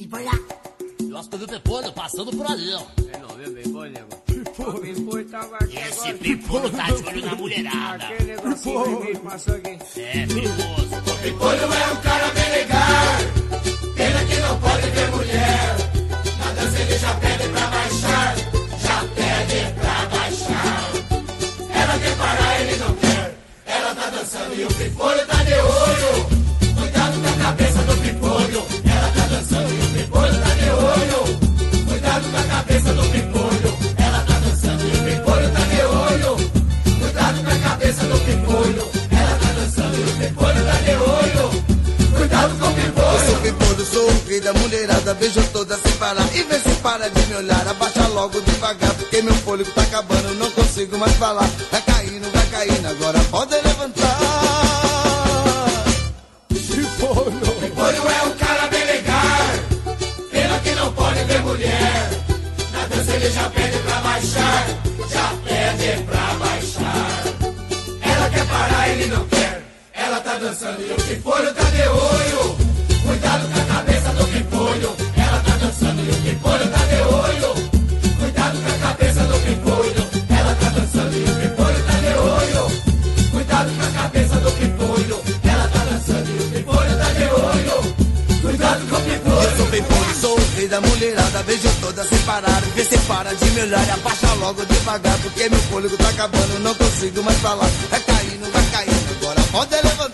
foi lá. Eu acho que eu vi o Pipolho passando por ali, ó. Você não viu o Pipolho, nego? O Pipolho tava aqui Esse agora. Pipolho tá de olho na mulherada. Aquele negocinho vermelho passou aqui. É, perigoso. O Pipolho é um cara bem legal. Pena que não pode ver mulher. Na dança ele já pede pra baixar. Já pede pra baixar. Ela quer parar, ele não quer. Ela tá dançando e o Pipolho tá de olho. Cuidado com a cabeça do Pipolho. Ela tá dançando e o Pipolho tá de olho. Cuidado com a cabeça do Pipolho. Ela tá dançando e o Pipolho tá de olho. Cuidado com a cabeça do Pipolho. Ela tá dançando e o Pipolho tá de olho. Cuidado com o Pipolho. Eu sou Pipolho, sou o rei da mulherada. Beijo toda sem parar e vê se para de me olhar. Abaixa logo devagar porque meu fôlego tá acabando. Não consigo mais falar. Vai caindo, agora pode levantar. Pipolho é um cara bem legal. Pena que não pode ver mulher. Na dança ele já pede pra baixar. Já pede pra baixar. Ela quer parar, ele não quer. Ela tá dançando e o Pipolho tá de olho. Cuidado com a cabeça do Pipolho. Ela tá dançando e o Pipolho tá de olho. Cuidado com a cabeça do Pipolho. Ela tá dançando e o Pipolho tá de olho. Cuidado com a cabeça do Pipolho. Ela tá dançando e o Pipolho tá de olho. Cuidado com o Pipolho. Eu sou Pipolho, sou o rei da mulherada. Beijo toda sem parar e vê se para de me olhar. Abaixa logo devagar porque meu fôlego tá acabando. Não consigo mais falar. Vai caindo, agora pode levantar.